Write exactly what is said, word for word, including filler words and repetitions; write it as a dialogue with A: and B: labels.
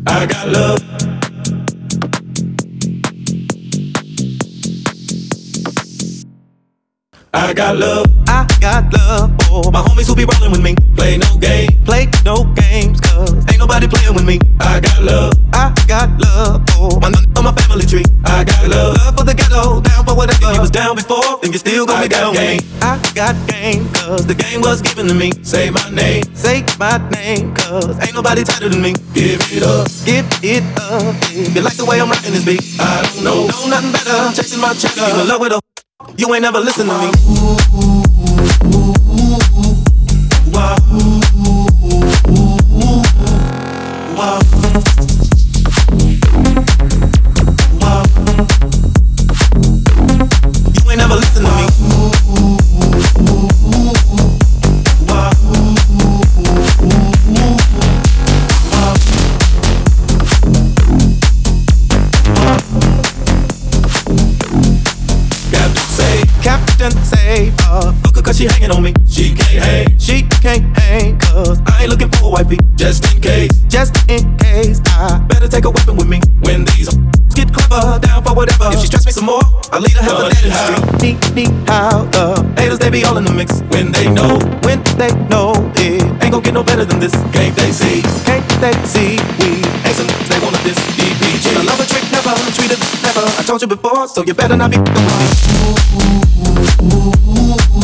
A: I got love. I got love.
B: I got love for
A: my homies who be rollin' with me. Play no game,
B: play no games, cause
A: ain't nobody playin' with me. I got love.
B: I got love for
A: my n- on my family tree. I got love.
B: Love for the ghetto, down for whatever.
A: You was down before, then you still gon' be down with me.
B: I got game, cause
A: the game was given to me. Say my name,
B: say my name, cause
A: ain't nobody tighter than me. Give it up,
B: give it up.
A: You like the way I'm rockin' this beat? I don't know, know nothing better. I'm chasing my cheddar. You in love with a you ain't never listen to me. Wow. Wow. Wow. You ain't never listen to me. Wow. Wow. Captain say,
B: Captain say, uh,
A: fuck her cause she hanging on me. She can't hang,
B: she can't hang, cause
A: I ain't looking for a wifey. Just in case,
B: just in case, I
A: better take a weapon with me. When these get clever, down for whatever. If she stress me some more, I'll lead her hell to that in the street.
B: Need, need how the
A: haters, they be all in the mix. When they know,
B: when they know it
A: ain't gon' get no better than this. Can't they see,
B: can't they see we
A: ain't some they wanna this D P G.
B: I love a trick, never treated never. I told you before, so you better not be f***ing with me.